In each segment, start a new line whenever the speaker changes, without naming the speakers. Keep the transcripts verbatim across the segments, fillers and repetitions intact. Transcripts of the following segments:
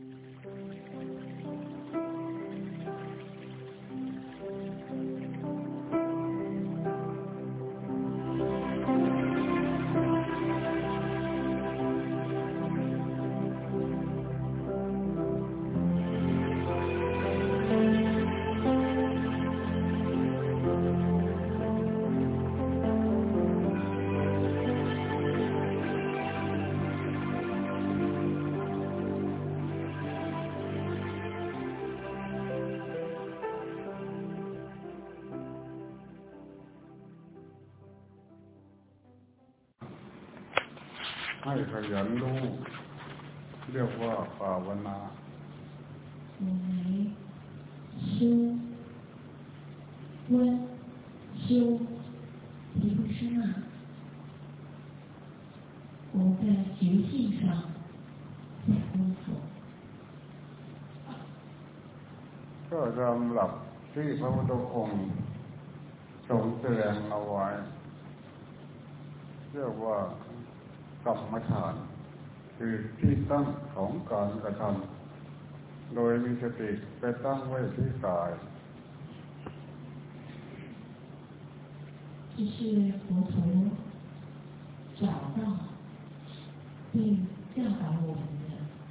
ให้ขยันรู้เรียกว่าภาวนา
我来修观修提不生啊我在觉性上下功夫
ก็สำหรับที่พระพุทธองค์ทรงแสดงเอาไว้เรียกว่ากรรมฐานคือที่ตั้งของการกระทำโดยมีสติไปตั้งไว้ที่กาย
这是佛陀找到并教导我们的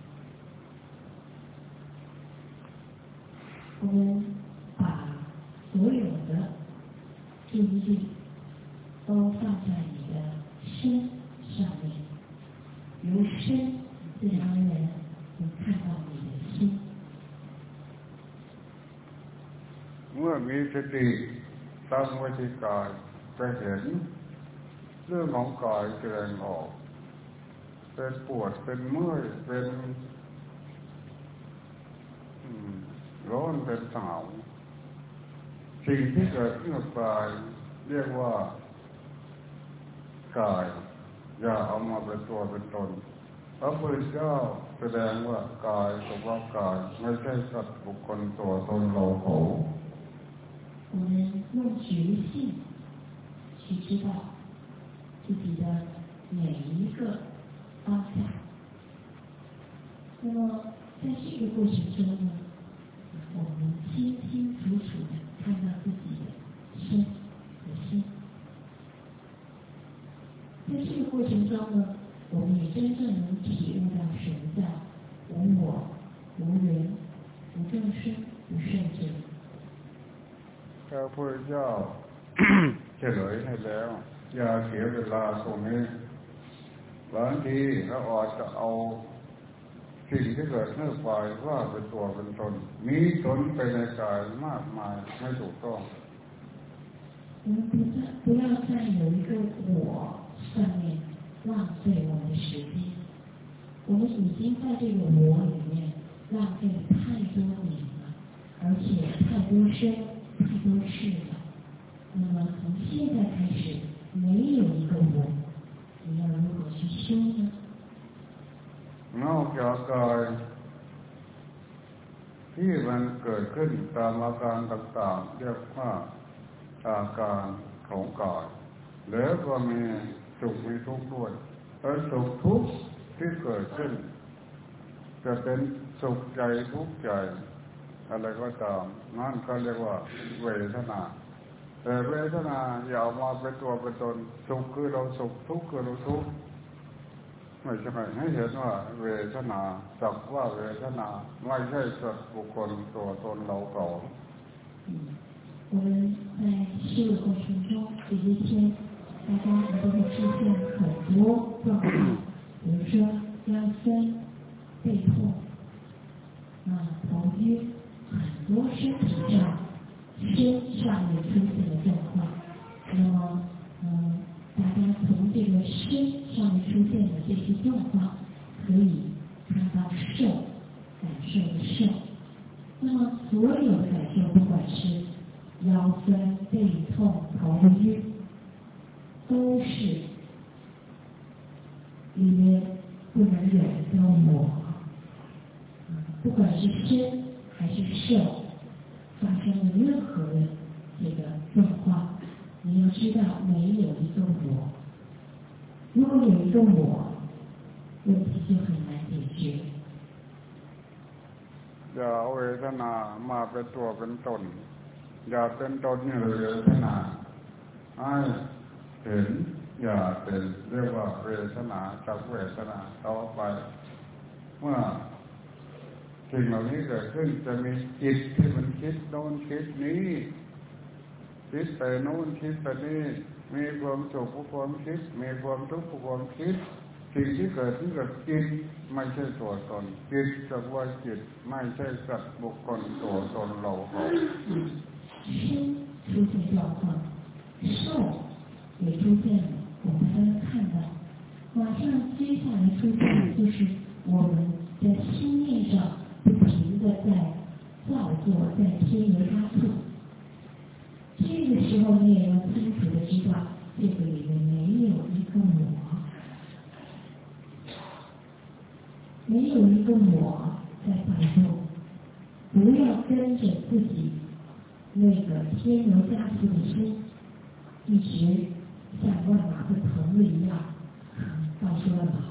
我们把所有的注意力都放在你的身上面由身自然而然能看到你的心
เมื่อมีสติตั้งไว้ที่กายจะเห็นเรื่องของกายแสดงออกเป็นปวดเป็นเมื่อยเป็นร้อนเป็นหนาวสิ่งที่เกิดขึ้นกับกายเรียกว่ากายอย่าเอามาเป็นตัวเป็นตนพระพุทธเจ้าแสดงว่ากายกับว่ากายไม่ใช่สัตว์บุคคลตัวตนเราเขา
我们用觉性去知道自己的每一个方向那么在这个过程中呢我们清清楚楚地看到自己的身和心在这个过程中呢我们也真正能体悟到什么叫无我无人无众生无圣者
พระพุทธเจ้าเฉลยให้แล้วอย่าเสียเวลาตรงนี้บางทีเราอาจจะเอาสิ่งที่เกิดขึ้นไปว่าเป็นตัวเป็นตนมีตนไปในกายมากมายไม่ถูกต้อง
我们不在不要在有一个我上面浪费我们的时间我们已经在这个我里面浪费了太多年了而且太多生太多事了那么从现在开始没有一个我你要如何去修呢
นอกจากกายที่มันเกิดขึ้นตามอาการต่างๆเรียกว่าอาการของกายแล้วก็มีสุขมีทุกข์ด้วยแล้วสุขทุกข์ที่เกิดขึ้นจะเป็นสุขใจทุกข์ใจอะไรก็ตามนั่นเขาเรียกว่าเวทนาแต่เวทนาอย่าเอามาเป็นตัวเป็นตนสุขคือเราสุขทุกข์คือเราทุกข์ไม่ใช่ให้เห็นว่าเวทนาสักว่าเวทนาไม่ใช่สัตว์บุคคลตัวตนเราเขา
我们在修的过程中这些天大家都会出现很多状况比如说腰酸背痛啊头晕很多身体上身上面出现的状况那么嗯大家从这个身上面出现的这些状况可以看到受感受的受那么所有的感受不管是腰酸背痛头晕都是里面不能有一个我不管是身还是受发生了任何的这个状况你要知道没有一个我如果有一个我问题就很难解决
ทนามาเป็นตัวเป็นตนอย่าเป็นตนนี่เลยเวทนาให้เห็นอย่าเป็นเรียกว่าเวทนาจากเวทนาต่อไปเมื่อสิ่งเหล่านี้เกิดขึ้นจะมีจิตที่มันคิดโน้นคิดนี้คิดไปโน้นคิดไปนี่มีความสุขผู้ความคิดมีความทุกข์ผู้ความคิดสิ่งที่เกิดขึ้นกับจิตไม่ใช่ตัวตนจิตกับว่าจิตไม่ใช่สัตว์บุคคลตัวตนเราเขา
身出现状况，受也出现了，我们都能看到。马上接下来出现的就是我们的心念上不停的在造作，在添油加醋。这个时候你也要清楚的知道，这个里面没有一个我，没有一个我在摆动，不要跟着自己那个添油加醋的心，一直像万马奔腾的一样，到处乱跑。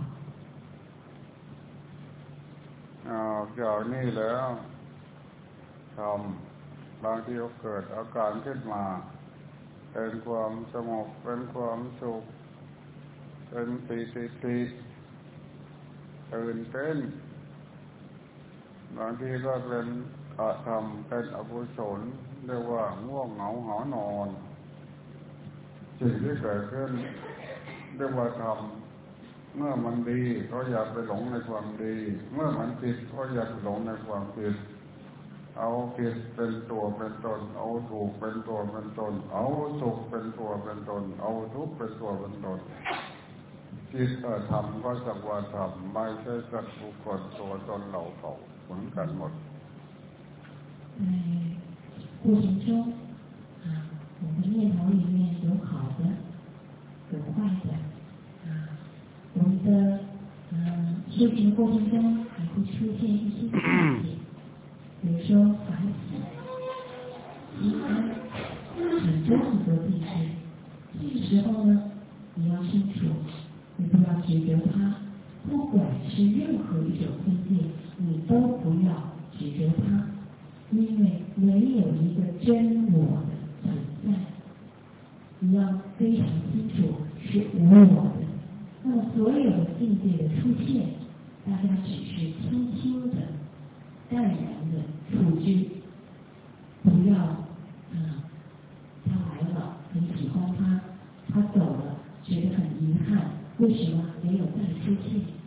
อ่าจากนี้แล้วทำบางทีเกิดอาการขึ้นมาเป็นความสงบเป็นความสุขเป็นปีติติตื่นเต้นบางทีก็เป็นอาธรรมเป็นอกุศลเรียกว่าง่วงเหงาหอนอนสิ่งที่เกิดขึ้นเรียกว่าธรรมเมื่อมันดีก็อยากไปหลงในความดีเมื่อมันผิดก็อยากหลงในความผิดเอาผิดเป็นตัวเป็นตนเอาถูกเป็นตัวเป็นตนเอาสุขเป็นตัวเป็นตนเอาทุกข์เป็นตัวเป็นตนจิตธรรมก็สักว่าธรรมไม่ใช่สัตว์บุคคลตัวตนเราเขาเหมือนกันหมด
在过程中啊，我们念头里面有好的有坏的啊，我们的嗯修行过程中也会出现一些境界，比如说烦喜、喜安，很多很多境界。这个时候呢，你要清楚，你不要觉得它，不管是任何一种境界，你都不要指责它，因为没有一个真我的存在，你要非常清楚是无我的。那么所有的境界的出现，大家只是轻轻的、淡然的处之，不要啊，他来了很喜欢他，他走了觉得很遗憾，为什么没有再出现？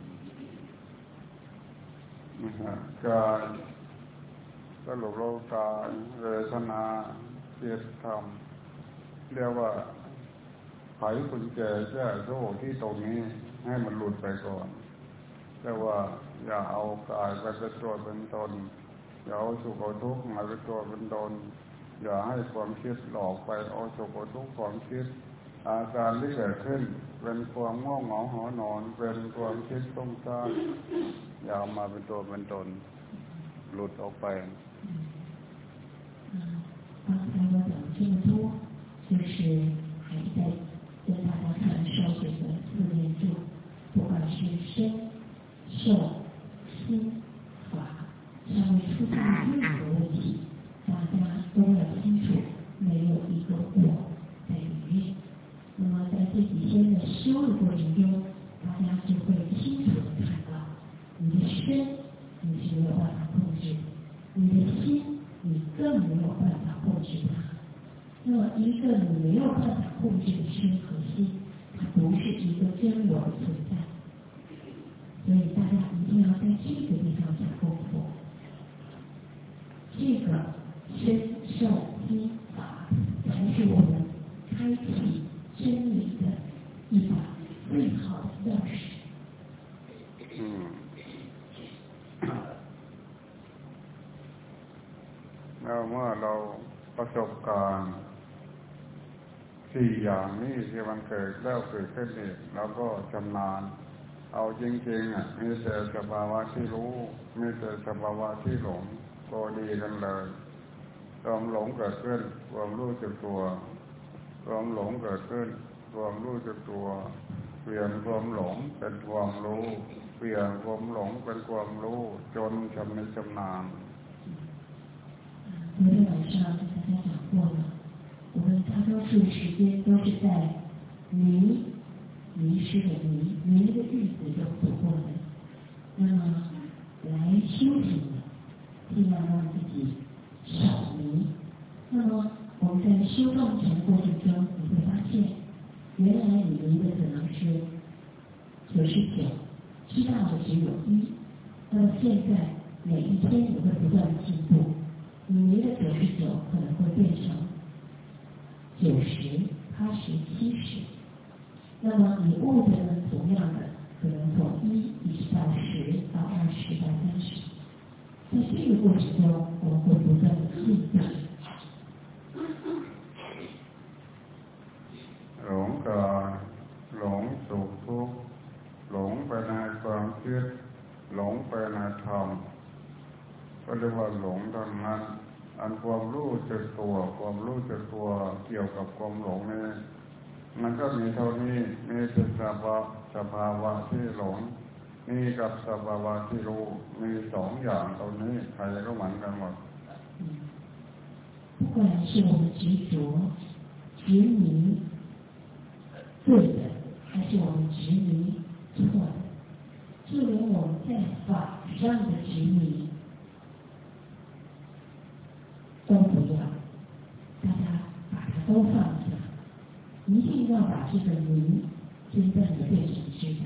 การสรุปโลกาเวทนาจิตธรรมเรียกว่าไขกุญแจแก้โซ่ที่ตรงนี้ให้มันหลุดไปก่อนแต่ว่าอย่าเอากายไปเป็นตัวเป็นตนอย่าเอาสุขเอาทุกข์มาเป็นตัวเป็นตนอย่าให้ความคิดหลอกไปเอาสุขเอาทุกข์ความคิดอาการที่เกิดขึ้นเป็นความง่วงเหงาหอนอนเป็นความคิดต้องการอย่ามาเป็นตัวเป็นตนหลุดออกไป
刚才我讲这么多，就是还在跟大家传授这个四念住，不管是身、受、心、法，尚未出现任何问题，大家都要清楚，没有一个我在里面。那么在这几天的修的过程中，大家就会清楚的看到，你的身你是没有办法控制，你的心你更没有办法控制它。那么一个你没有办法控制的身和心，它不是一个真我的存在。所以大家一定要在这个地方下功夫。这个身受心法才是我们开启真理的一把最好的钥匙。
嗯。แล้วเมื่อเราประสบการณ์สี่อย่างนี้ที่มันเกิดแล้วเกิดขึ้นอีกเราก็ชำนาญเอาจริงๆอ่ะมีแต่สภาวะที่รู้มีแต่สภาวะที่หลงก็ดีกันเลยความหลงเกิดขึ้นความรู้สึกตัวความหลงเกิดขึ้นความรู้สึกตัวเปลี่ยนความหลงเป็นความรู้เปลี่ยนความหลงเป็นความรู้จนชำนิชำนาญ
昨天晚上跟大家讲过了，我们大多数时间都是在迷迷失的迷迷的日子中度过的。那么来修行的，尽量让自己少迷。那么我们在修放禅过程中，你会发现，原来你迷的可能是九十九，知道的只有一。那么现在每一天你会不断进步，你迷的九十九可能会变成九十、八十、七十。那么你悟的呢，同样的可能从一一直到十到二十到三十。在这个过程中，我们会不断的进步。
หลงกายหลงสุขทุกข์หลงไปในความคิดหลงไปในธรรมก็เรียกว่าหลงเท่านั้นอันความรู้จักตัวความรู้จักตัวเกี่ยวกับความหลงนี่มันก็มีเท่านี้มีสภาวะสภาวะที่หลงมีกับสภาวะที่รู้มีสองอย่างเท่านี้ใครก็เหมือนกันหมด
不管是我们执着执迷对的，还是我们执迷错的，就连我们在法上的执迷都不要，大家把它都放下，一定要把这个迷真正的变成知道。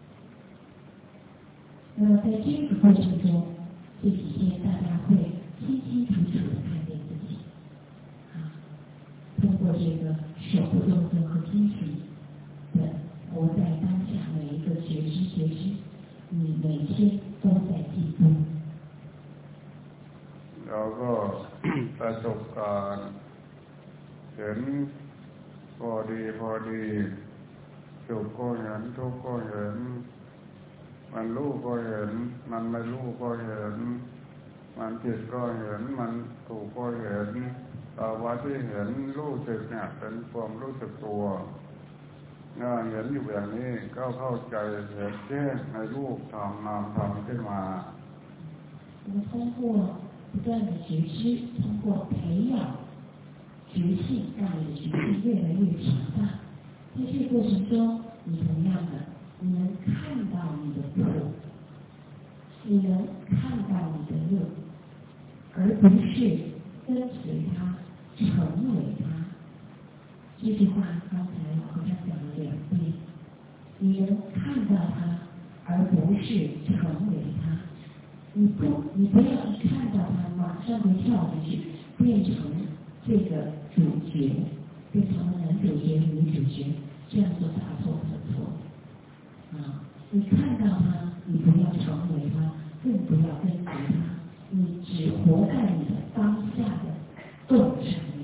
那么在这个过程中，这几天大家会清清楚楚的看见自己，啊，通过这个手部动作和精神的活在当下每一个觉知觉知，你每天都在进步。
แล้วก็ประสบการณ์เห็นพอดีพอดีสุขก็เห็นทุกข์ก็เห็นมันรู้ก็เห็นมันไม่รู้ก็เห็นมันผิดก็เห็นมันถูกก็เห็นภาวะที่เห็นรู้สึกเนี่ยเป็นความรู้สึกตัวงานเห็นอยู่อย่างนี้ก็เข้าใจเห็นแจ้งในรูปธรรมนามธรรมขึ้นมา
我们通过不断的觉知，通过培养觉性，让你的觉性越来越强大。在这个过程中，你同样的，你能看到你的苦，你能看到你的乐，而不是跟随它，成为它。这句话刚才老和尚讲了两遍，你能看到它，而不是成为它。你不，你不要一看到它，马上就跳进去，变成这个主角，变成了男主角、女主角，这样做大错特错。啊，你看到它，你不要成为它，更不要跟随它，你只活在你的当下的动上面。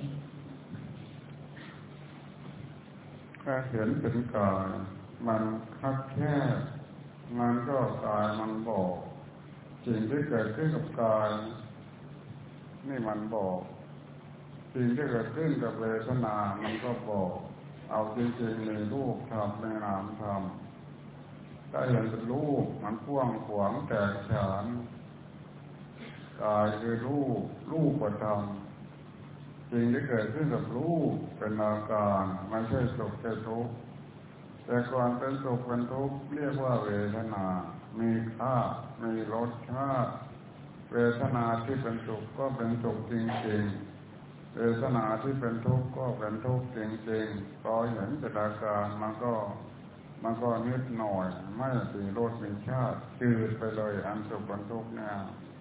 แค่เห็นเป็นกายมันคับแค่มันก็กายมันบอกสิ่งที่เกิดขึ้นกับกายนี่มันบอกสิ่งที่เกิดขึ้นกับเวทนามันก็บอกเอาจริงๆในรูปธรรมในนามธรรมถ้าเห็นเป็นรูปมันกว้างขวางแตกฉานกายคือรูปรูปประธรรมสิ่งที่เกิดขึ้นกับรูปเป็นอาการไม่ใช่สุขใช่ทุกข์แต่ก่อนเป็นสุขเป็นทุกข์เรียกว่าเวทนามีค่ามีรสชาติเวทนาที่เป็นสุขก็เป็นสุขจริงๆเวทนาที่เป็นทุกข์ก็เป็นทุกข์จริงๆพอเห็นเป็นอาการมันก็มันก็นิดหน่อยไม่มีรสมีชาติจืดไปเลยอันสุขเป็นทุกข์เนี่ย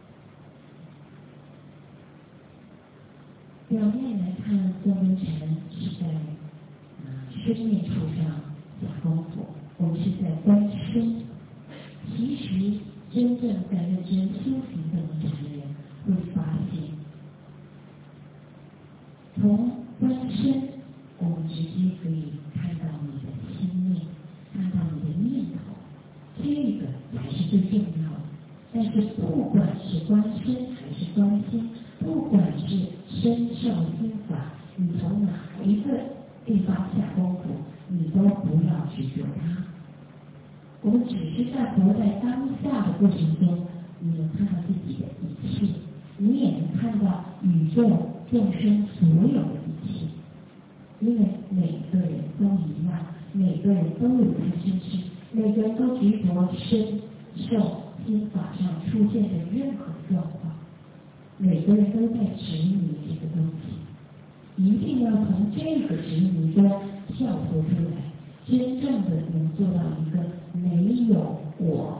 表面来看，宗根禅是在呃生命处上下功夫，我们是在观身。其实真正在认真修行的禅人会发现，从观身，我们直接可以看到你的心念，看到你的念头，这个才是最重要的。但是不管是观身还是观心，不管是身受心法，你从哪一个地方下功夫，你都不要执着它。我们只是在活在当下的过程中，你能看到自己的一切，你你也能看到宇宙众生所有的一切，因为每个人都一样，每个人都有他身世，每个人都执着身受心法上出现的任何状况，每个人都在执迷这个东西，一定要从这个执迷中跳脱出来，真正的能做到一个没有我。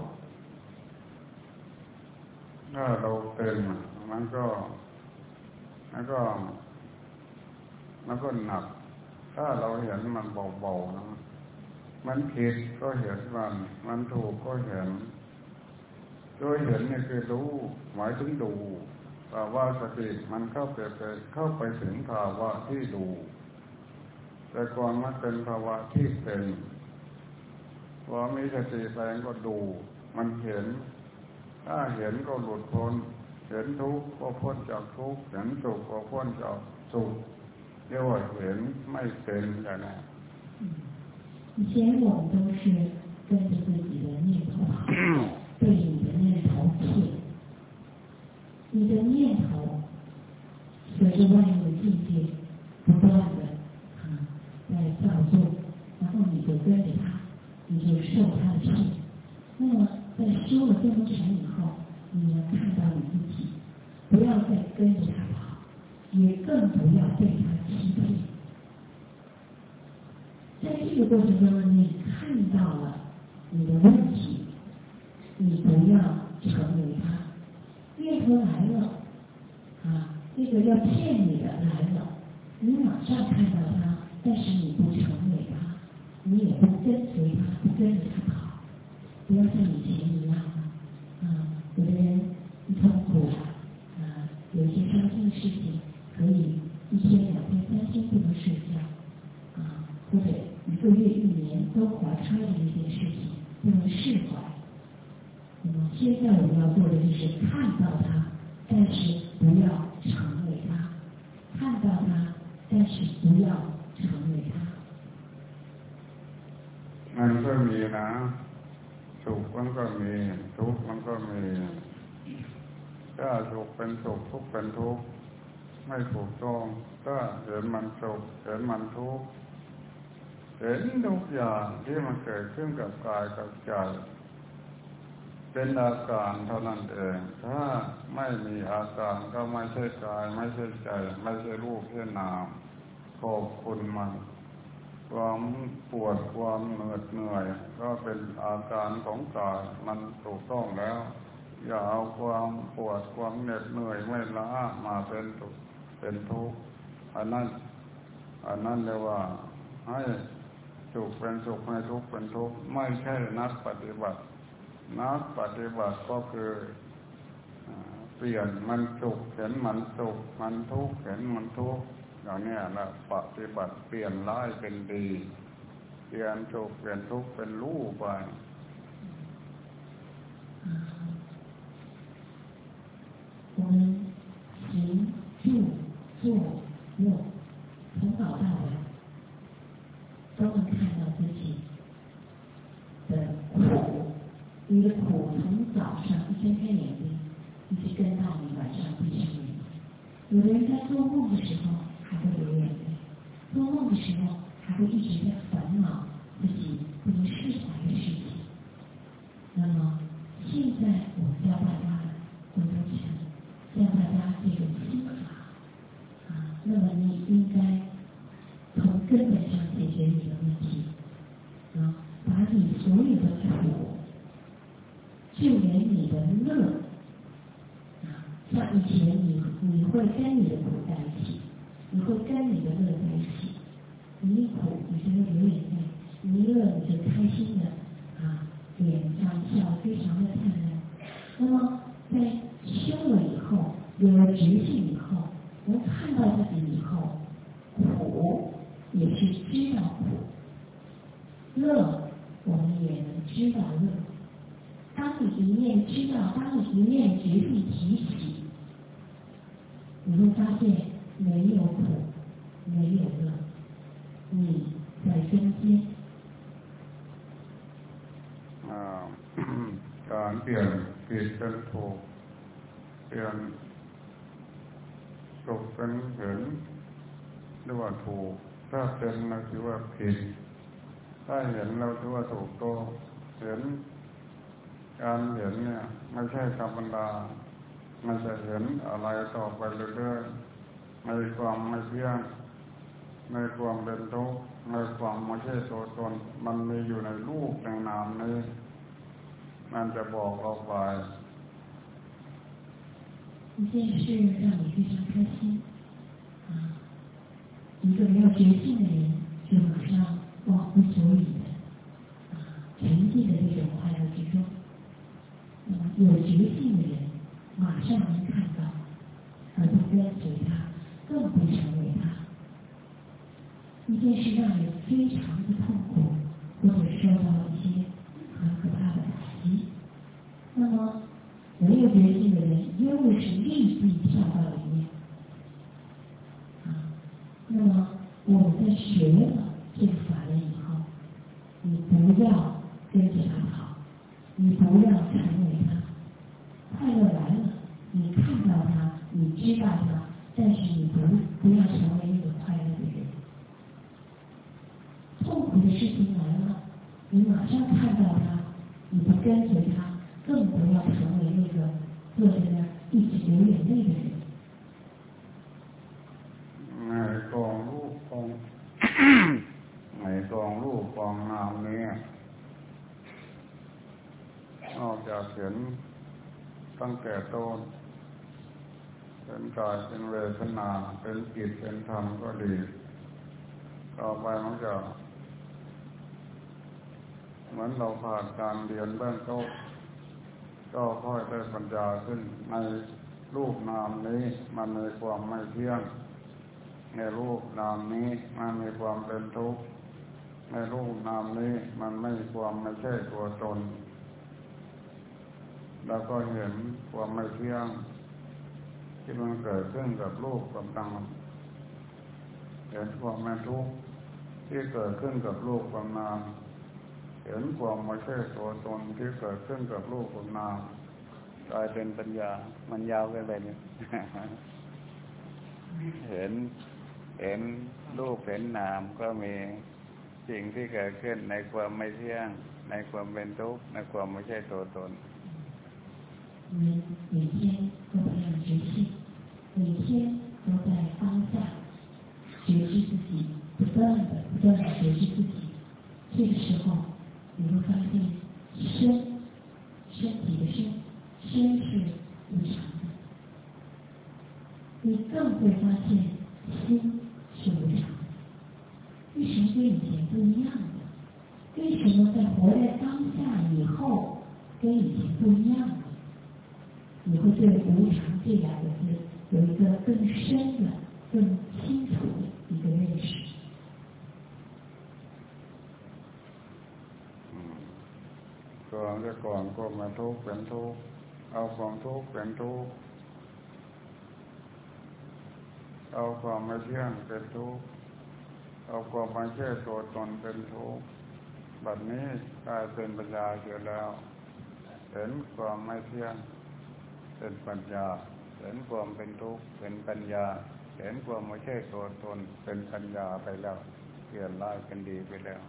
ถ้าเราเป็นมันก็มันก็มันก็หนักถ้าเราเห็นมันเบาๆนะมันผิดก็เห็นมันมันถูกก็เห็นโดยเห็นนี่คือรู้หมายถึงดูภาวะสติมันเข้าไปเข้าไปถึงภาวะที่ดูแต่ก่อนมันเป็นภาวะที่เป็นพอมีสติแรงก็ดูมันเห็นถ้าเห็นก็หลุดพ้นเห็นทุกข์ก็พ้นจากทุกข์เห็นสุขก็พ้นจากสุขเรียกว่าเห็นไม่เป็นอย่างนั้น
以前我们都是跟着自己的念头被你的念头骗，你的念头随着外面的境界不断的啊在造作，然后你就跟着它，你就受它的骗。那么在修了这么禅以后，你能看到你自己，不要再跟着他跑，也更不要被他欺骗。在这个过程中，你看到了你的问题，你不要成为他。念头来了，啊，这个要骗你的来了，你马上看到他，但是你不成为他，你也不跟随他，不跟着他跑。不要像以前一样啊，有的人一痛苦啊，有一些伤心的事情，可以一天、两天、三天不能睡觉啊，或者一个月、一年都怀揣着一件事情不能释怀。那么现在我们要做的就是看到它，但是不要成为它；看到它，但是不要成为它。
มันก็มีนะสุขมันก็มีทุกข์มันก็มีถ้าสุขเป็นสุขทุกข์เป็นทุกข์ไม่ถูกต้องถ้าเห็นมันสุขเห็นมันทุกข์เห็นทุกอย่างที่มันเกิดขึ้นกับกายกับใจเป็นอาการเท่านั้นเองถ้าไม่มีอาการก็ไม่ใช่กายไม่ใช่ใจไม่ใช่รูปไม่ใช่นามขอบคุณมันความปวดความเหนื่อยเหนื่อยก็เป็นอาการของกายมันถูกต้องแล้วอย่าเอาความปวดความเหน็ดเหนื่อยไม่ล้ามาเป็นทุกข์เป็นทุกข์อันนั้นอันนั้นเรียกว่าให้สุขเป็นสุขให้ทุกข์เป็นทุกข์ไม่ใช่นักปฏิบัตินักปฏิบัติก็คือเปลี่ยนมันสุขเห็นมันสุขมันทุกข์เห็นมันทุกข์อย่างนี้นะปฏิบัติเปลี่ยนร้ายเป็นดีเปลี่ยนสุขเปลี่ยนทุกข์เป็นรู้ไป
我们行住坐卧从早到晚都能看到自己的苦，你的苦从早上一睁开眼睛一直跟到你晚上闭上眼睛。有的人在做梦的时候还会流眼泪，做梦的时候还会一直在烦恼自己不能释怀的事情。那么现在我们教大家回头禅，教大家这种心法啊，那么你应该从根本上解决你的问题啊，把你所有的苦，就连你的乐啊，像以前你你会跟你的苦在一起，你会跟你的乐在一起，你一苦你就会流眼泪，你一乐你就开心的啊，脸上笑得非常的灿烂。那么在修了以后，有了觉性以后，能看到自己以后，苦也是知道苦，乐我们也能知道乐。当你一念知道，当你一念觉性提起，你会发现没有苦，没有乐，你在中间。
การเปลี่ยนผิดเป็นถูกเปลี่ยนสุขเป็นเห็นหรือว่าถูกถ้าเป็นเราถือว่าผิดถ้าเห็นเราถือว่าถูกต้องเห็นการเห็นเนี่ยไม่ใช่ธรรมดามันจะเห็นอะไรต่อไปเรื่อยๆในความไม่เที่ยงในความเป็นทุกข์ในความไม่ใช่ตัวตนมันมีอยู่ในรูปในนามนี้มันจะบอกเราไป
一件事让你非常开心啊！一个没有觉性的人就马上忘乎所以的啊，沉浸在这种快乐之中。那么有觉性的人马上能看到，而不跟随他，更不成为他。一件事让人非常的痛苦，或者受到一些很可怕的打击，那么没有觉性的人又是立即跳到里面啊。那么我们在学了这个法门以后，你不要跟着他跑，你不要成为他。快乐来了，你看到他，你知道他，但是你不不要成为那个快乐的人。痛苦的事情来了，你马上看到他，你不跟随他，更不要成为那个坐在那儿一直流眼泪的人。
ในกองรูปกองในกองรูปกองนามนี้นอกจากเห็นตั้งแต่ต้นเป็นกายเป็นเวทนาเป็นจิตเป็นธรรมก็ดีต่อไปมันจะเหมือนเราผ่านการเรียนเบื้องต้นก็ค่อยได้ปัญญาขึ้นในรูปนามนี้มันมีความไม่เที่ยงในรูปนามนี้มันมีความเป็นทุกข์ในรูปนามนี้มันไม่มีความไม่ใช่ตัวตนแล้วก็เห็นความไม่เที่ยงที่มันเกิดขึ้นกับรูปกับนามเห็นความไม่ทุกข์ที่เกิดขึ้นกับรูปกับนามเห็นความไม่ใช่ตัวตนที่เกิดขึ้นกับรูปกับนามกลายเป็นปัญญามันยาวกันไปเนี่ย เห็นเห็นรูปเห็นนามก็มีสิ่งที่เกิดขึ้นในความไม่เที่ยงในความเป็นทุกข์ในความไม่ใช่ตัวตน
我们每天都培养觉性，每天都在当下觉知自己，不断的不断的觉知自己。这个时候，你会发现身身体的身身是无常的，你更会发现心是无常的。为什么跟以前不一样的？为什么在活在当下以后跟以前不一样的？你会对无常这两个字有一个更深的、更清楚的一个认识。
ก่อนจะก่อนก็มาทุกข์เป็นทุกข์เอาความทุกข์เป็นทุกข์เอาความไม่เที่ยงเป็นทุกข์เอาความไม่ใช่ตัวตนเป็นทุกข์บัดนี้กลายเป็นปัญญาเกิดแล้วเห็นความไม่เที่ยงเป็นปัญญาเห็นความเป็นทุกข์เป็นปัญญาเห็นความไม่ใช่ตัวตนเป็นปัญญาไปแล้วเปลี่ยนร้ายเป็นดีไปแล้ว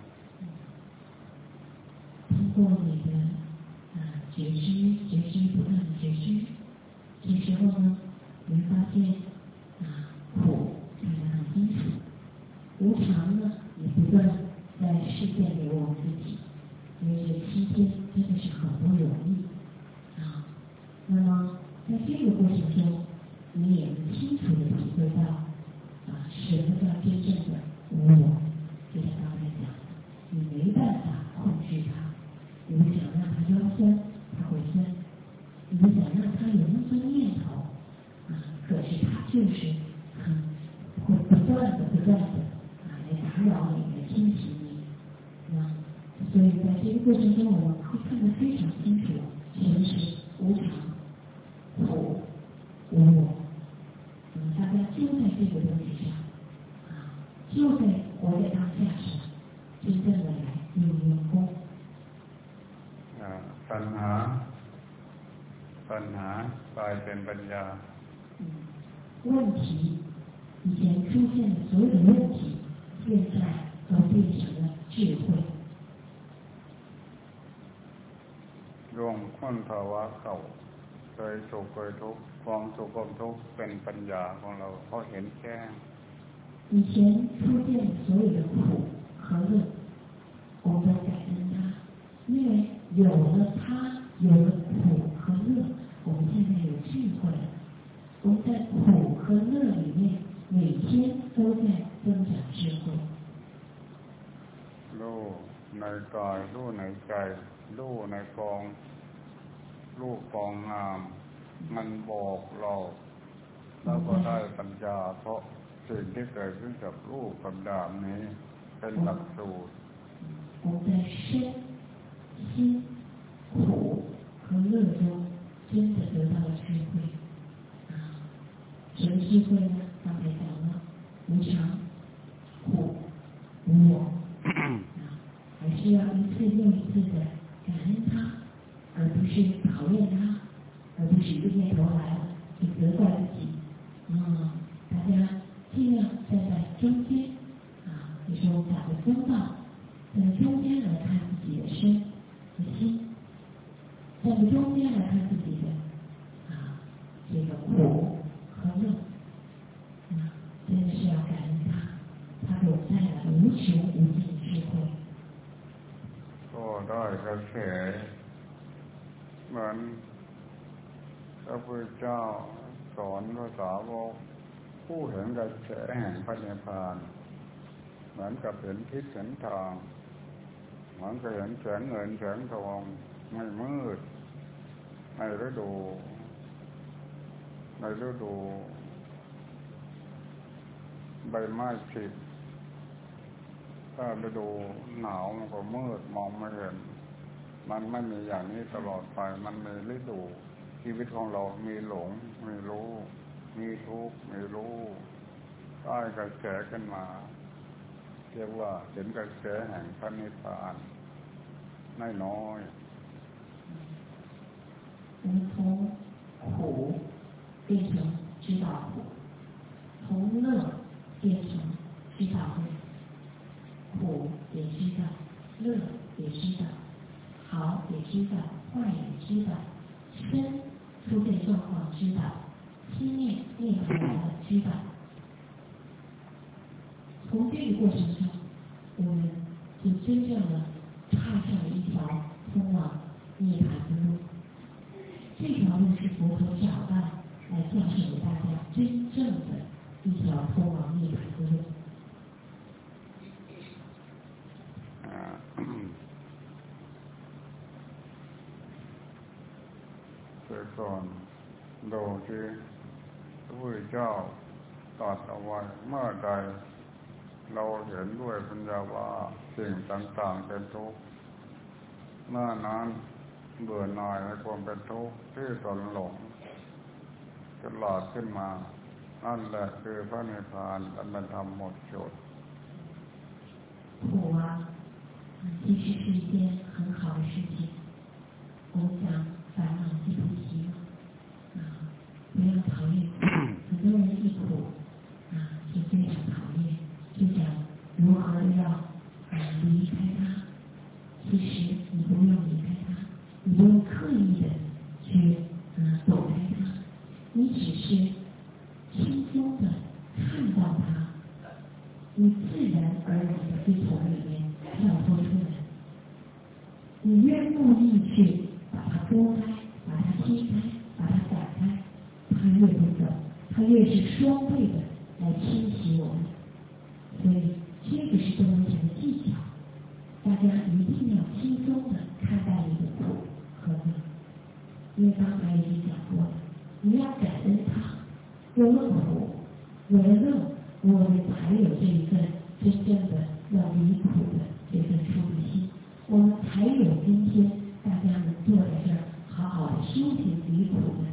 通过你的啊觉知觉知不断的觉知这时候呢你会发现啊苦看得很清楚无常呢也不断在示现给我们自己因为这期间真的是很不容易啊那么在这个过程中你也能清楚的体会到啊什么叫真正的无我就像刚才讲的你没办法控制它你不想让它腰酸它会酸你不想让它有那么念头啊可是它就是很会不断的不断的啊来打扰你来侵袭你那所以在这个过程中我们会看得非常清楚什么是无常苦无我那么大家就在这个问题上啊就在活在当下上真正的来用用功
ปัญหาปัญหากลายเป็นปัญญา
问题，以前出现的所有的问题，现在都变成了智慧。
รวมคนภาวะเก่าเคยสุขเคยทุกข์ความสุขความทุกข์เป็นปัญญาของเราเพราะเห็นแจ้ง
以前出现所有的苦和乐，我们感恩它，因为有了它，有了苦和乐，我们现在有智慧了。我们在苦和乐里面，每天都在增长智慧。
รู้ในกายรู้ในใจรู้ในกองรู้กองงามมันบอกเราแล้วก็ได้ปัญญาเพราะสิ่งที่เกิดขึ้นกับรูปกับนามนี้เป็นหลักสูตร
我们在身心苦和乐中真的得到了智慧啊！什么智慧呢？刚才讲了无常、苦、无我还是要一次又一次的感恩它，而不是讨厌它，而不是一念头来了就责怪自己。嗯，大家尽量站在中间啊，也是我们讲的中道，站在中间来看自己的身和心，站在中间来看自己的啊这个苦和乐，啊，真的是要感恩它，它给我们带来了无穷无尽的智慧。
ก็ได้กระแสเหมือนพระพุทธเจ้าสอนภาษาวกผู้เห็นกระแสแห่งพระนิพพานเหมือนกับเห็นทิศเห็นทางเหมือนกับเห็นแสงเงินแสงทองไม่มืดในฤดูในฤดูใบไม้ผลิถ้าฤดูหนาวมันก็มืดมองไม่เห็นมันไม่มีอย่างนี้ตลอดไปมันมีฤดูชีวิตของเรามีหลงมีรู้มีทุกข์มีรู้ได้กระแสขึ้นมาเรียกว่าเห็นกระแสแห่งพระนิพพานน้อยๆ
我们从苦变成知道苦，从乐变成知道乐，苦也知道，乐也知道，好也知道，坏也知道，身出现状况知道，心念念出来了知道。从这个过程中，我们就真正的踏上了一条通往涅槃的路。这条路是佛陀找到来教授给大家真正的一条通往涅槃的路。
แต่ก่อนดูที่พระพุทธเจ้าตรัสเอาไว้เมื่อใดเราเห็นด้วยปัญญาว่าสิ่งต่างๆเป็นทุกข์เมื่อนั้นเบื่อหน่ายในความเป็นทุกข์ที่ตนหลงจะหลอดขึ้นมานั่นแหละคือพระนิพพานและเป็นธรรมหมดจด
苦啊，其实是一件很好的事情。我们讲烦恼即菩提啊，不要讨厌苦。很多人一苦啊，就非常讨厌，就想如何要啊离开它。其实你不用离开它，你不用刻意的去啊躲开它，你只是轻松的看到它，你自然而然的会从里面跳脱出来。你越努力去把它拨开，把它踢开，把它打开，它越不走，它越是双倍的来侵袭我们。所以这个是多罗禅的技巧，大家一定要轻松的看待你的苦和乐，因为刚才已经讲过了，你要感恩它，有了苦，有了乐，我们才有这一份真正的要离苦的这份出离心，我们才有今天大家能坐在这儿好好的修行离苦的